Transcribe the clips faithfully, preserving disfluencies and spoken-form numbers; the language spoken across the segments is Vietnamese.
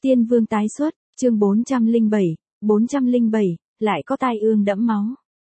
Tiên vương tái xuất, chương bốn trăm lẻ bảy, bốn trăm lẻ bảy, lại có tai ương đẫm máu.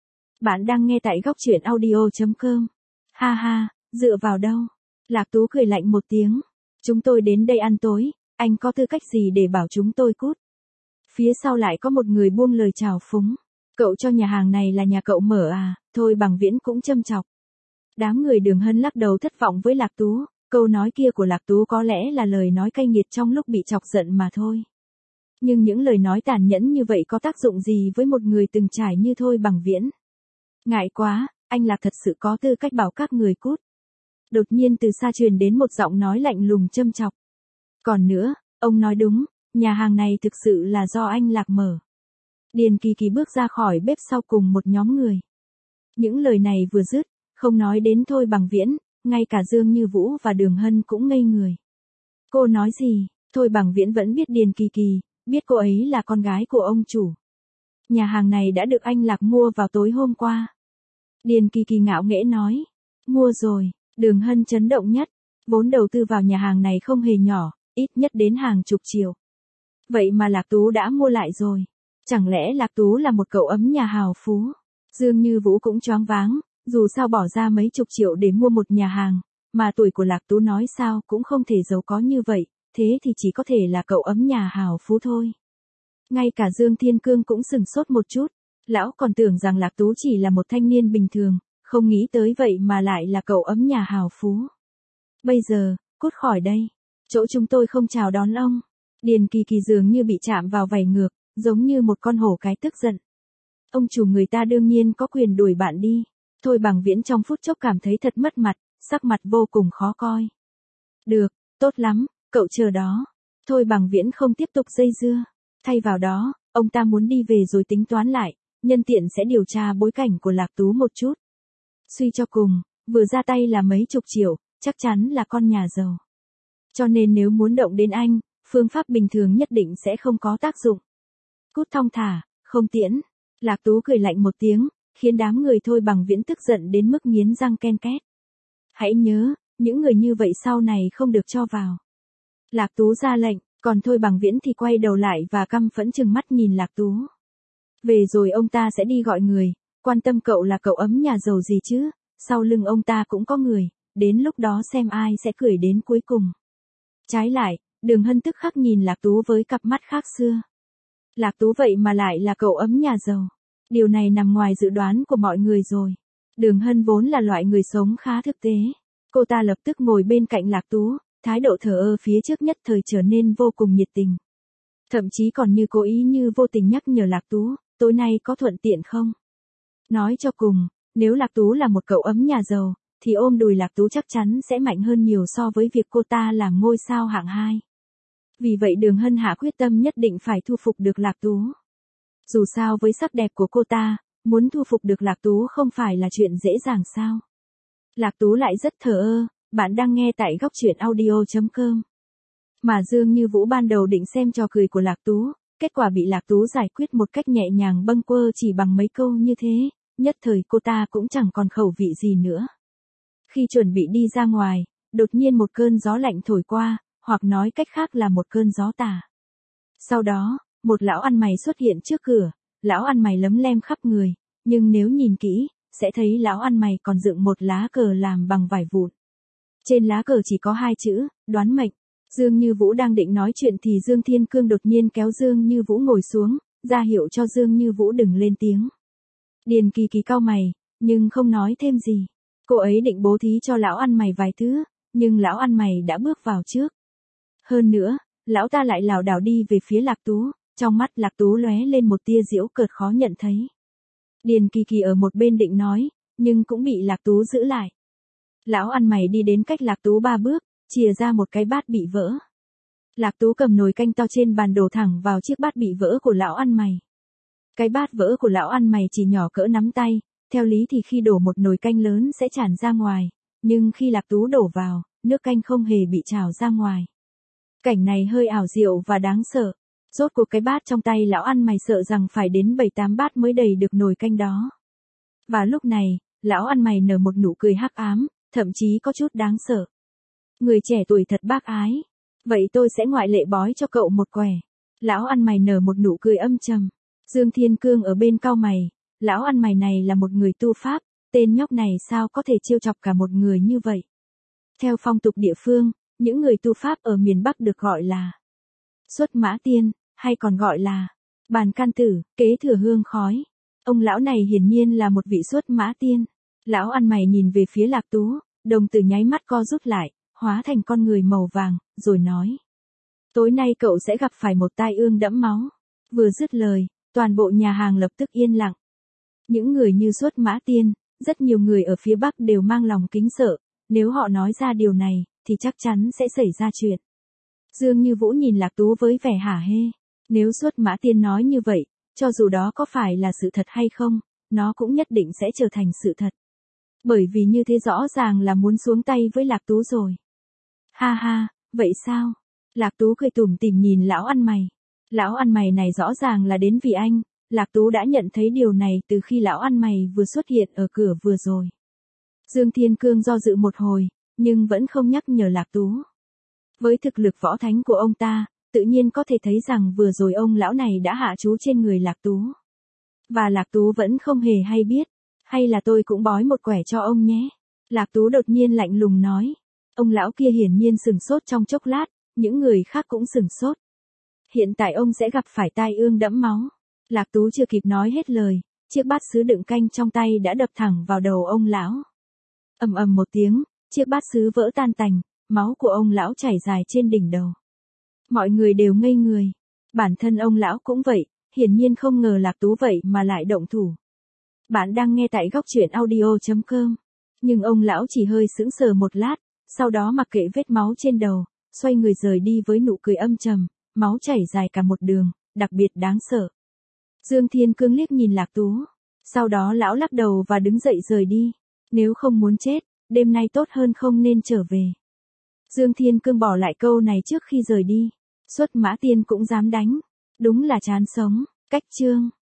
Bạn đang nghe tại góc truyện audio chấm com. Ha ha, dựa vào đâu? Lạc Tú cười lạnh một tiếng. Chúng tôi đến đây ăn tối, anh có tư cách gì để bảo chúng tôi cút? Phía sau lại có một người buông lời chào phúng. Cậu cho nhà hàng này là nhà cậu mở à? Thôi Bằng Viễn cũng châm chọc. Đám người Đường Hân lắc đầu thất vọng với Lạc Tú. Câu nói kia của Lạc Tú có lẽ là lời nói cay nghiệt trong lúc bị chọc giận mà thôi. Nhưng những lời nói tàn nhẫn như vậy có tác dụng gì với một người từng trải như Thôi Bằng Viễn? Ngại quá, anh Lạc thật sự có tư cách bảo các người cút. Đột nhiên từ xa truyền đến một giọng nói lạnh lùng châm chọc. Còn nữa, ông nói đúng, nhà hàng này thực sự là do anh Lạc mở. Điền Kỳ Kỳ bước ra khỏi bếp sau cùng một nhóm người. Những lời này vừa dứt, không nói đến Thôi Bằng Viễn, ngay cả Dương Như Vũ và Đường Hân cũng ngây người. Cô nói gì? Thôi Bằng Viễn vẫn biết Điền Kỳ Kỳ, biết cô ấy là con gái của ông chủ. Nhà hàng này đã được anh Lạc mua vào tối hôm qua. Điền Kỳ Kỳ ngạo nghễ nói. Mua rồi. Đường Hân chấn động nhất. Vốn đầu tư vào nhà hàng này không hề nhỏ, ít nhất đến hàng chục triệu. Vậy mà Lạc Tú đã mua lại rồi. Chẳng lẽ Lạc Tú là một cậu ấm nhà hào phú? Dương Như Vũ cũng choáng váng, dù sao bỏ ra mấy chục triệu để mua một nhà hàng, mà tuổi của Lạc Tú nói sao cũng không thể giàu có như vậy, thế thì chỉ có thể là cậu ấm nhà hào phú thôi. Ngay cả Dương Thiên Cương cũng sửng sốt một chút, lão còn tưởng rằng Lạc Tú chỉ là một thanh niên bình thường, không nghĩ tới vậy mà lại là cậu ấm nhà hào phú. Bây giờ, cút khỏi đây, chỗ chúng tôi không chào đón ông. Điền Kỳ Kỳ dường như bị chạm vào vảy ngược, giống như một con hổ cái tức giận. Ông chủ người ta đương nhiên có quyền đuổi bạn đi. Thôi Bằng Viễn trong phút chốc cảm thấy thật mất mặt, sắc mặt vô cùng khó coi. Được, tốt lắm, cậu chờ đó. Thôi Bằng Viễn không tiếp tục dây dưa. Thay vào đó, ông ta muốn đi về rồi tính toán lại, nhân tiện sẽ điều tra bối cảnh của Lạc Tú một chút. Suy cho cùng, vừa ra tay là mấy chục triệu, chắc chắn là con nhà giàu. Cho nên nếu muốn động đến anh, phương pháp bình thường nhất định sẽ không có tác dụng. Cút thong thả, không tiễn. Lạc Tú cười lạnh một tiếng, khiến đám người Thôi Bằng Viễn tức giận đến mức nghiến răng ken két. Hãy nhớ, những người như vậy sau này không được cho vào. Lạc Tú ra lệnh, còn Thôi Bằng Viễn thì quay đầu lại và căm phẫn trừng mắt nhìn Lạc Tú. Về rồi ông ta sẽ đi gọi người, quan tâm cậu là cậu ấm nhà giàu gì chứ, sau lưng ông ta cũng có người, đến lúc đó xem ai sẽ cười đến cuối cùng. Trái lại, Đường Hân tức khắc nhìn Lạc Tú với cặp mắt khác xưa. Lạc Tú vậy mà lại là cậu ấm nhà giàu. Điều này nằm ngoài dự đoán của mọi người rồi. Đường Hân vốn là loại người sống khá thực tế. Cô ta lập tức ngồi bên cạnh Lạc Tú, thái độ thờ ơ phía trước nhất thời trở nên vô cùng nhiệt tình. Thậm chí còn như cố ý như vô tình nhắc nhở Lạc Tú, tối nay có thuận tiện không? Nói cho cùng, nếu Lạc Tú là một cậu ấm nhà giàu, thì ôm đùi Lạc Tú chắc chắn sẽ mạnh hơn nhiều so với việc cô ta làm ngôi sao hạng hai. Vì vậy Đường Hân hạ quyết tâm nhất định phải thu phục được Lạc Tú. Dù sao với sắc đẹp của cô ta, muốn thu phục được Lạc Tú không phải là chuyện dễ dàng sao. Lạc Tú lại rất thờ ơ, bạn đang nghe tại góc truyện audio chấm com. Mà Dương Như Vũ ban đầu định xem trò cười của Lạc Tú, kết quả bị Lạc Tú giải quyết một cách nhẹ nhàng bâng quơ chỉ bằng mấy câu như thế, nhất thời cô ta cũng chẳng còn khẩu vị gì nữa. Khi chuẩn bị đi ra ngoài, đột nhiên một cơn gió lạnh thổi qua, hoặc nói cách khác là một cơn gió tà. Sau đó, một lão ăn mày xuất hiện trước cửa, lão ăn mày lấm lem khắp người, nhưng nếu nhìn kỹ, sẽ thấy lão ăn mày còn dựng một lá cờ làm bằng vải vụn. Trên lá cờ chỉ có hai chữ, đoán mệnh. Dương Như Vũ đang định nói chuyện thì Dương Thiên Cương đột nhiên kéo Dương Như Vũ ngồi xuống, ra hiệu cho Dương Như Vũ đừng lên tiếng. Điền Kỳ Kỳ cau mày, nhưng không nói thêm gì. Cô ấy định bố thí cho lão ăn mày vài thứ, nhưng lão ăn mày đã bước vào trước. Hơn nữa, lão ta lại lảo đảo đi về phía Lạc Tú, trong mắt Lạc Tú lóe lên một tia giễu cợt khó nhận thấy. Điền Kỳ Kỳ ở một bên định nói, nhưng cũng bị Lạc Tú giữ lại. Lão ăn mày đi đến cách Lạc Tú ba bước, chìa ra một cái bát bị vỡ. Lạc Tú cầm nồi canh to trên bàn đổ thẳng vào chiếc bát bị vỡ của lão ăn mày. Cái bát vỡ của lão ăn mày chỉ nhỏ cỡ nắm tay, theo lý thì khi đổ một nồi canh lớn sẽ tràn ra ngoài, nhưng khi Lạc Tú đổ vào, nước canh không hề bị trào ra ngoài. Cảnh này hơi ảo diệu và đáng sợ. Rốt cuộc cái bát trong tay lão ăn mày sợ rằng phải đến bảy tám bát mới đầy được nồi canh đó. Và lúc này, lão ăn mày nở một nụ cười hắc ám, thậm chí có chút đáng sợ. Người trẻ tuổi thật bác ái. Vậy tôi sẽ ngoại lệ bói cho cậu một quẻ. Lão ăn mày nở một nụ cười âm trầm. Dương Thiên Cương ở bên cau mày, lão ăn mày này là một người tu pháp, tên nhóc này sao có thể trêu chọc cả một người như vậy. Theo phong tục địa phương, những người tu pháp ở miền Bắc được gọi là Xuất Mã Tiên, hay còn gọi là Bàn Can Tử, kế thừa hương khói. Ông lão này hiển nhiên là một vị Xuất Mã Tiên. Lão ăn mày nhìn về phía Lạc Tú, đồng tử nháy mắt co rút lại, hóa thành con người màu vàng, rồi nói. Tối nay cậu sẽ gặp phải một tai ương đẫm máu. Vừa dứt lời, toàn bộ nhà hàng lập tức yên lặng. Những người như Xuất Mã Tiên, rất nhiều người ở phía Bắc đều mang lòng kính sợ, nếu họ nói ra điều này, thì chắc chắn sẽ xảy ra chuyện. Dương Như Vũ nhìn Lạc Tú với vẻ hả hê. Nếu Xuất Mã Tiên nói như vậy, cho dù đó có phải là sự thật hay không, nó cũng nhất định sẽ trở thành sự thật. Bởi vì như thế rõ ràng là muốn xuống tay với Lạc Tú rồi. Ha ha, vậy sao? Lạc Tú cười tủm tỉm nhìn lão ăn mày. Lão ăn mày này rõ ràng là đến vì anh. Lạc Tú đã nhận thấy điều này từ khi lão ăn mày vừa xuất hiện ở cửa vừa rồi. Dương Thiên Cương do dự một hồi, nhưng vẫn không nhắc nhở Lạc Tú. Với thực lực võ thánh của ông ta, tự nhiên có thể thấy rằng vừa rồi ông lão này đã hạ chú trên người Lạc Tú. Và Lạc Tú vẫn không hề hay biết. Hay là tôi cũng bói một quẻ cho ông nhé. Lạc Tú đột nhiên lạnh lùng nói. Ông lão kia hiển nhiên sừng sốt trong chốc lát, những người khác cũng sừng sốt. Hiện tại ông sẽ gặp phải tai ương đẫm máu. Lạc Tú chưa kịp nói hết lời, chiếc bát sứ đựng canh trong tay đã đập thẳng vào đầu ông lão. Ầm ầm một tiếng, chiếc bát sứ vỡ tan tành, máu của ông lão chảy dài trên đỉnh đầu. Mọi người đều ngây người. Bản thân ông lão cũng vậy, hiển nhiên không ngờ Lạc Tú vậy mà lại động thủ. Bạn đang nghe tại góc truyện audio chấm com. Nhưng ông lão chỉ hơi sững sờ một lát, sau đó mặc kệ vết máu trên đầu, xoay người rời đi với nụ cười âm trầm, máu chảy dài cả một đường, đặc biệt đáng sợ. Dương Thiên Cương liếc nhìn Lạc Tú. Sau đó lão lắc đầu và đứng dậy rời đi. Nếu không muốn chết, đêm nay tốt hơn không nên trở về. Dương Thiên Cương bỏ lại câu này trước khi rời đi. Xuất Mã Tiên cũng dám đánh. Đúng là chán sống. Cách chương.